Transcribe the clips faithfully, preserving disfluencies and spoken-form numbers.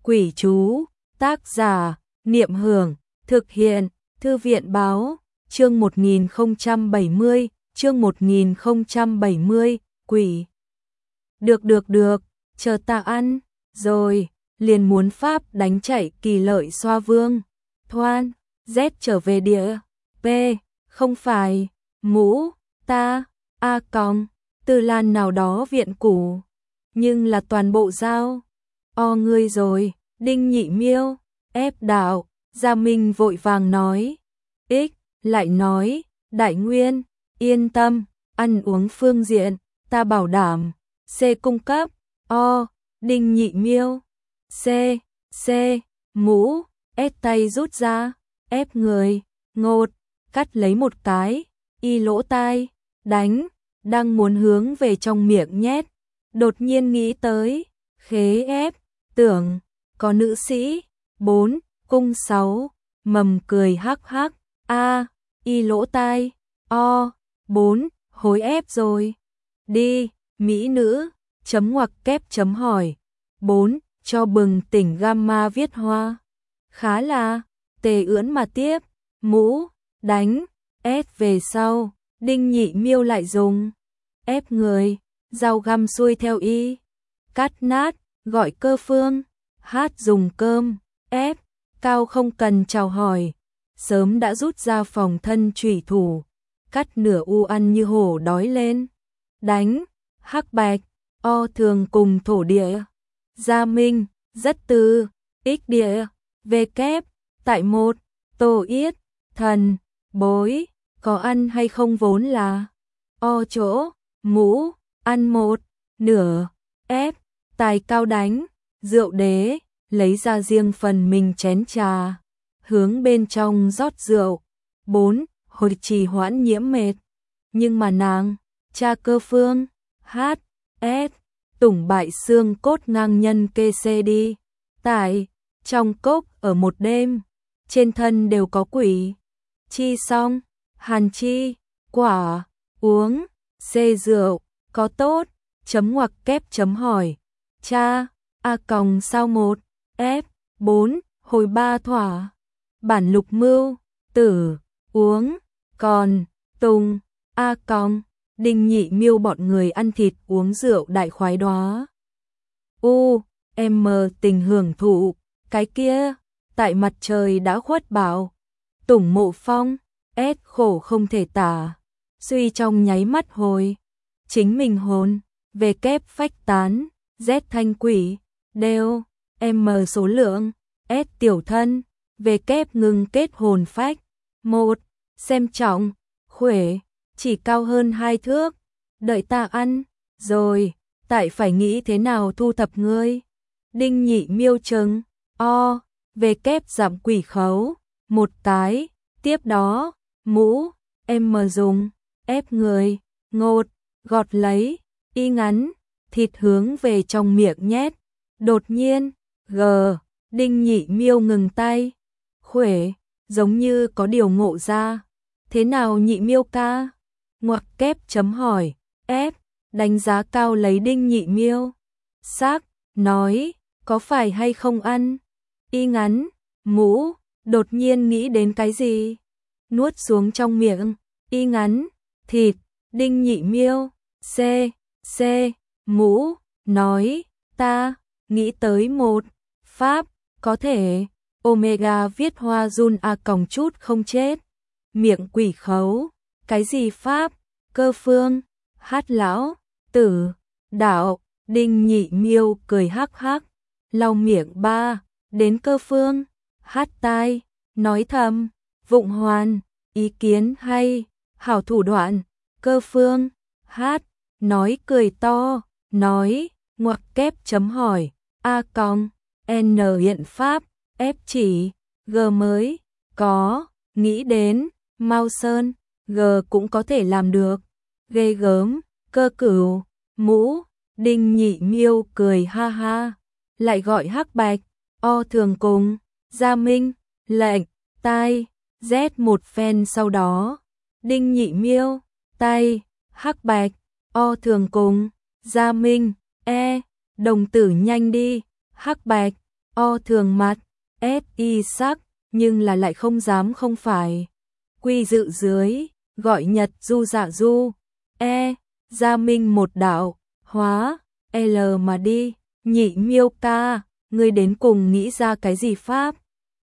Quỷ chú, tác giả, Niệm Hưởng, thực hiện, Thư viện báo, chương một nghìn không trăm bảy mươi, chương một nghìn không trăm bảy mươi, quỷ. Được được được, chờ ta ăn, rồi, liền muốn pháp đánh chạy Kỳ Lợi Xoa Vương. Thoan, Z trở về địa, P, không phải, mũ, ta, A còng, Từ Lan nào đó viện cũ, nhưng là toàn bộ giao. O ngươi rồi, Đinh Nhị Miêu, ép đạo, Gia Minh vội vàng nói. X, lại nói, Đại Nguyên, yên tâm, ăn uống phương diện, ta bảo đảm. C cung cấp, O, Đinh Nhị Miêu, C, C, mũ, S tay rút ra, ép người, ngột, cắt lấy một cái, y lỗ tai, đánh, đang muốn hướng về trong miệng nhét, đột nhiên nghĩ tới, khế ép, tưởng, có nữ sĩ, bốn, cung sáu, mầm cười hắc hắc, a, y lỗ tai, o, bốn, hối ép rồi, đi, mỹ nữ, chấm ngoặc kép chấm hỏi, bốn, cho bừng tỉnh gamma viết hoa, khá là, tề ưỡn mà tiếp, mũ, đánh, ép về sau, Đinh Nhị Miêu lại dùng, ép người, dao găm xuôi theo y, cắt nát, gọi cơ phương, hát dùng cơm, ép, cao không cần chào hỏi, sớm đã rút ra phòng thân chủy thủ, cắt nửa u ăn như hổ đói lên, đánh, hắc bạch, o thường cùng thổ địa, Gia Minh, rất từ, x địa, v kép, tại một, tô yết, thần, bối, có ăn hay không vốn là, o chỗ, mũ, ăn một, nửa, ép, tài cao đánh, rượu đế, lấy ra riêng phần mình chén trà, hướng bên trong rót rượu, bốn, hồi trì hoãn nhiễm mệt, nhưng mà nàng, cha cơ phương, hát, s, tủng bại xương cốt ngang nhân kê xê đi, tại, trong cốc ở một đêm, trên thân đều có quỷ, chi xong, hàn chi, quả, uống, xê rượu, có tốt, chấm ngoặc kép chấm hỏi, cha, A còng sao một, ép, bốn, hồi ba thỏa, bản lục mưu, tử, uống, còn, tùng, A còng, Đinh Nhị Miêu bọn người ăn thịt uống rượu đại khoái đoá. U, em mờ tình hưởng thụ, cái kia, tại mặt trời đã khuất bảo, tủng mộ phong, ép khổ không thể tả, suy trong nháy mắt hồi, chính mình hồn, về kép phách tán, Z thanh quỷ, đều, M số lượng, S tiểu thân, về kép ngừng kết hồn phách, một, xem trọng, khuể, chỉ cao hơn hai thước, đợi ta ăn, rồi, tại phải nghĩ thế nào thu thập ngươi. Đinh Nhị Miêu trừng, O, về kép giảm quỷ khấu, một cái, tiếp đó, mũ, M dùng, ép người, ngột, gọt lấy, y ngắn, thịt hướng về trong miệng nhét. Đột nhiên, G, Đinh Nhị Miêu ngừng tay, khuể, giống như có điều ngộ ra. Thế nào Nhị Miêu ca? Ngoặc kép chấm hỏi, ép, đánh giá cao lấy Đinh Nhị Miêu. Xác, nói, có phải hay không ăn? Y ngắn, mũ, đột nhiên nghĩ đến cái gì? Nuốt xuống trong miệng, y ngắn, thịt, Đinh Nhị Miêu, C, C, mũ, nói, ta, nghĩ tới một, pháp, có thể, omega viết hoa run a còng chút không chết, miệng quỷ khấu, cái gì pháp, cơ phương, hát lão, tử, đạo, Đinh Nhị Miêu cười hắc hắc, lau miệng ba, đến cơ phương, hát tai, nói thầm, vụng hoàn, ý kiến hay, hảo thủ đoạn, cơ phương, hát, nói cười to, nói, ngoặc kép chấm hỏi, A còng, N hiện pháp, F chỉ, G mới, có, nghĩ đến, Mao Sơn, G cũng có thể làm được, ghê gớm, cơ cửu, mũ, Đinh Nhị Miêu cười ha ha, lại gọi hắc bạch, O thường cùng, Gia Minh, lệnh, tai, Z một phen sau đó, Đinh Nhị Miêu, tay, hắc bạch, O thường cùng, Gia Minh, E, đồng tử nhanh đi, hắc bạch, O thường mặt, S y sắc, nhưng là lại không dám không phải. Quy dự dưới, gọi Nhật Du dạ du. E, Gia Minh một đạo, hóa, L mà đi. Nhị Miêu ca, ngươi đến cùng nghĩ ra cái gì pháp?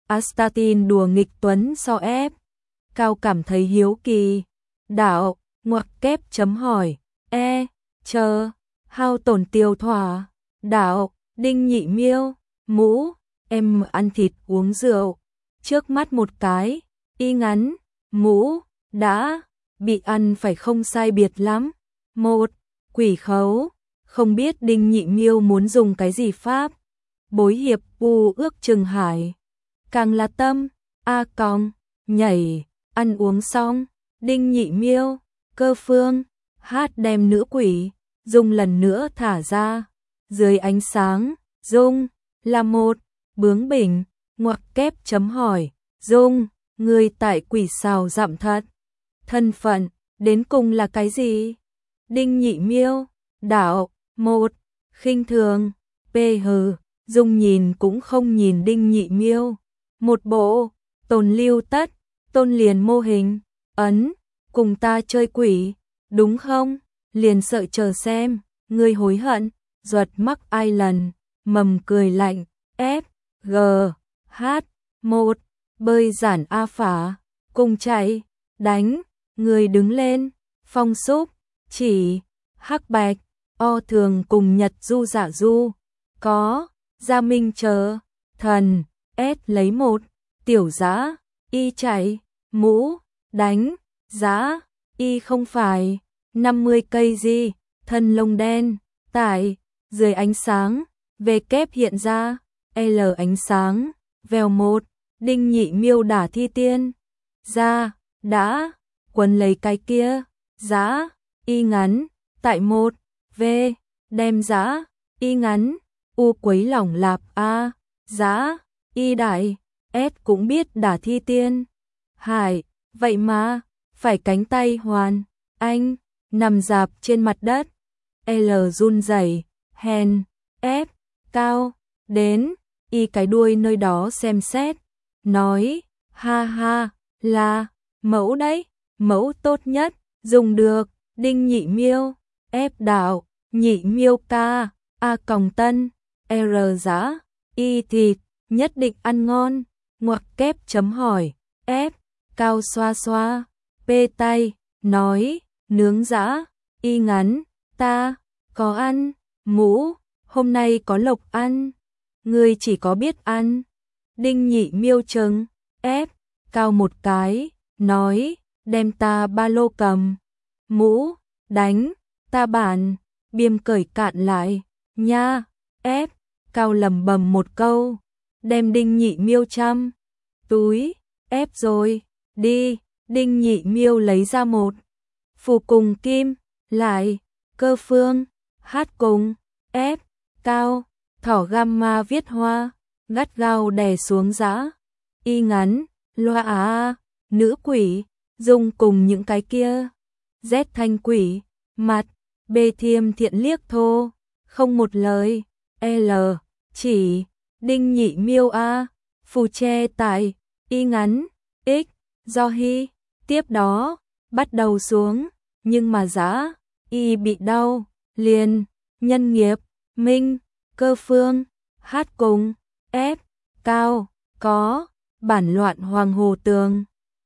Astatin đùa nghịch Tuấn so ép. Cao cảm thấy hiếu kỳ. Đạo, ngoặc kép chấm hỏi. E, chờ, hao tổn tiêu thỏa. Đạo, Đinh Nhị Miêu, mũ, em ăn thịt uống rượu. Trước mắt một cái, y ngắn, mũ, đã, bị ăn phải không sai biệt lắm. Một, quỷ khấu, không biết Đinh Nhị Miêu muốn dùng cái gì pháp. Bối hiệp u ước chừng hải. Càng là tâm, a cong, nhảy, ăn uống xong, Đinh Nhị Miêu, cơ phương, hát đem nữ quỷ, dùng lần nữa thả ra. Dưới ánh sáng, dung, là một, bướng bỉnh, ngoặc kép chấm hỏi, dung, người tại quỷ xào dặm thật. Thân phận, đến cùng là cái gì? Đinh Nhị Miêu, đạo, một, khinh thường, p hừ, dung nhìn cũng không nhìn Đinh Nhị Miêu. Một bộ, tồn lưu tất, tôn liền mô hình, ấn, cùng ta chơi quỷ, đúng không? Liền sợ chờ xem, ngươi hối hận, duật mắc ai lần, mầm cười lạnh, F, G, H, một, bơi giản A phả, cùng chạy, đánh, người đứng lên, phong súp, chỉ, hắc bạch, O thường cùng Nhật Du dạ du, có, Gia Minh chờ, thần, S lấy một, tiểu giã, y chạy, mũ, đánh, giã, y không phải, năm mươi cây gì, thân lông đen, tải, dưới ánh sáng, V kép hiện ra, L ánh sáng, vèo một, Đinh Nhị Miêu đả thi tiên, ra, đã, quấn lấy cái kia, giã, y ngắn, tại một, V, đem giã, y ngắn, U quấy lỏng lạp A, giã, y đại, S cũng biết đả thi tiên. Hải, vậy mà, phải cánh tay hoàn, anh, nằm dạp trên mặt đất. L run rẩy, hèn, F, cao, đến, y cái đuôi nơi đó xem xét, nói, ha ha, là, mẫu đấy, mẫu tốt nhất, dùng được, Đinh Nhị Miêu, F đạo, Nhị Miêu ca, A còng tân, R giã, y thịt, nhất định ăn ngon, ngoặc kép chấm hỏi, F, cao xoa xoa, P tay, nói, nướng giã, y ngắn, ta, có ăn, mũ, hôm nay có lộc ăn, ngươi chỉ có biết ăn. Đinh Nhị Miêu trừng, F, cao một cái, nói, đem ta ba lô cầm, mũ, đánh, ta bản, biêm cởi cạn lại, nha, F, cao lầm bầm một câu, đem Đinh Nhị Miêu chăm, túi, F rồi, đi, Đinh Nhị Miêu lấy ra một, phù cùng kim, lại, cơ phương, hát cùng, F, cao, thỏ gamma viết hoa, gắt gao đè xuống giã, y ngắn, loa à, nữ quỷ, dùng cùng những cái kia, Z thanh quỷ, mặt, B thiêm thiện liếc thô, không một lời, L, chỉ, Đinh Nhị Miêu A, phù che tại, y ngắn, X, do hy, tiếp đó, bắt đầu xuống, nhưng mà giã, y bị đau, liền, nhân nghiệp, minh, cơ phương, hát cùng, F, cao, có, bản loạn hoàng hồ tường,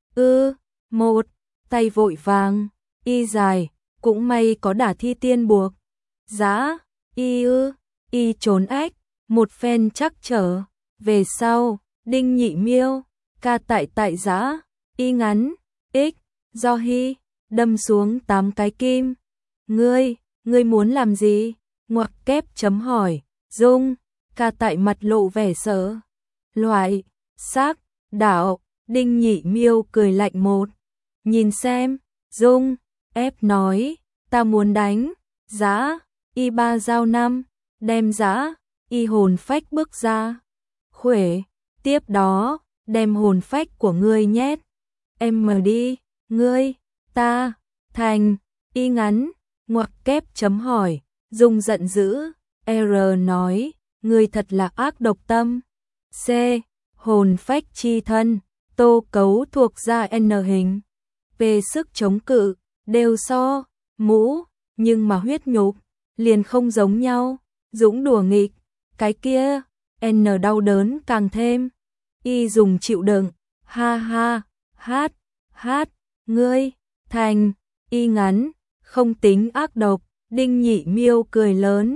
ư, một, tay vội vàng, y dài, cũng may có đả thi tiên buộc, giã, y ư, y trốn ách, một phen chắc trở, về sau, Đinh Nhị Miêu, ca tại tại giã, y ngắn, X, do hy, đâm xuống tám cái kim, ngươi, ngươi muốn làm gì? Ngoặc kép chấm hỏi, dung, ca tại mặt lộ vẻ sợ, loại, xác, đạo, Đinh Nhị Miêu cười lạnh một, nhìn xem, dung, ép nói, ta muốn đánh, giã, y ba dao năm, đem giã, y hồn phách bước ra, khuể, tiếp đó, đem hồn phách của ngươi nhét, em mở đi, ngươi, ta, thành, y ngắn, ngoặc kép chấm hỏi, dung giận dữ, R nói, ngươi thật là ác độc tâm. C. Hồn phách chi thân, tô cấu thuộc ra N hình. P. Sức chống cự, đều so, mũ, nhưng mà huyết nhục, liền không giống nhau, dũng đùa nghịch, cái kia, N đau đớn càng thêm. Y dùng chịu đựng, ha ha, hát, hát, ngươi, thành, Y ngắn, không tính ác độc, Đinh Nhị Miêu cười lớn.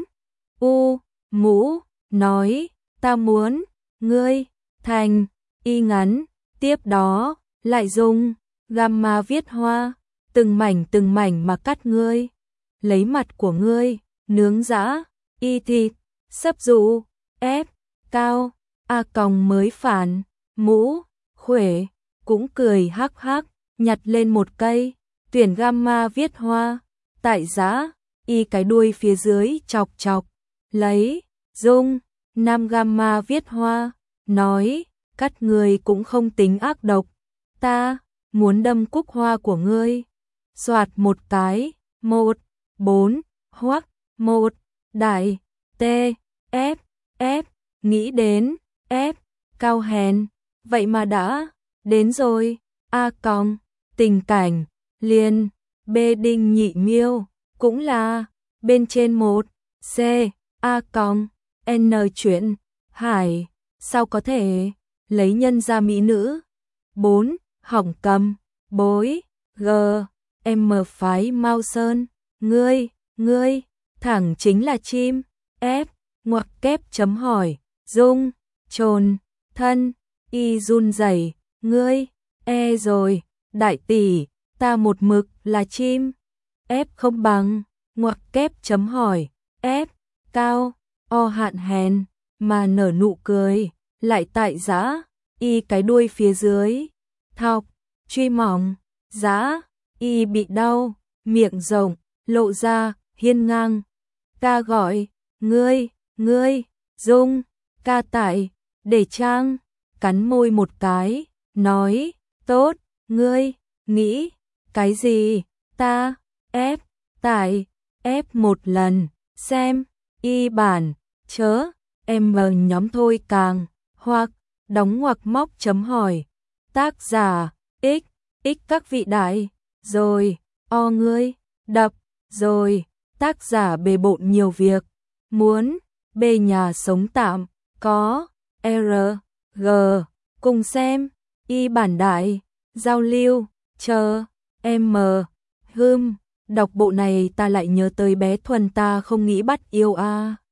U, mũ, nói, ta muốn, ngươi, thành, Y ngắn, tiếp đó, lại dùng, gamma viết hoa, từng mảnh từng mảnh mà cắt ngươi, lấy mặt của ngươi, nướng giã, Y thịt, sấp dụ, ép, cao, A còng mới phản, mũ, khuể, cũng cười hắc hắc, nhặt lên một cây, tuyển gamma viết hoa, tại giã, Y cái đuôi phía dưới chọc chọc, lấy, dung, nam gamma viết hoa, nói, cắt người cũng không tính ác độc, ta, muốn đâm cúc hoa của ngươi, soạt một cái, một, bốn, hoắc, một, đại, t, ép, ép, nghĩ đến, ép, cao hèn, vậy mà đã, đến rồi, A còng, tình cảnh, liền, B Đinh Nhị Miêu, cũng là, bên trên một, C, A còng, N chuyện, hải, sao có thể, lấy nhân ra mỹ nữ, bốn, hỏng cầm, bối, G, M phái Mao Sơn, ngươi, ngươi, thẳng chính là chim, F, ngoặc kép chấm hỏi, dung, trồn, thân, Y run rẩy, ngươi, E rồi, đại tỷ, ta một mực là chim, F không bằng, ngoặc kép chấm hỏi, F, cao, O hạn hèn, mà nở nụ cười, lại tại giã, Y cái đuôi phía dưới, thọc, truy mỏng, giã, Y bị đau, miệng rộng, lộ ra, hiên ngang, ca gọi, ngươi, ngươi, dung, ca tại, để trang, cắn môi một cái, nói, tốt, ngươi, nghĩ, cái gì, ta, ép, tại, ép một lần, xem, Y bản, chớ, em nhóm thôi càng, hoặc, đóng ngoặc móc chấm hỏi, tác giả, x, x các vị đại, rồi, o ngươi, đập, rồi, tác giả bề bộn nhiều việc, muốn, B nhà sống tạm, có, R, G, cùng xem, Y bản đại, giao lưu, chờ, M, hưm, đọc bộ này ta lại nhớ tới bé Thuần ta không nghĩ bắt yêu a.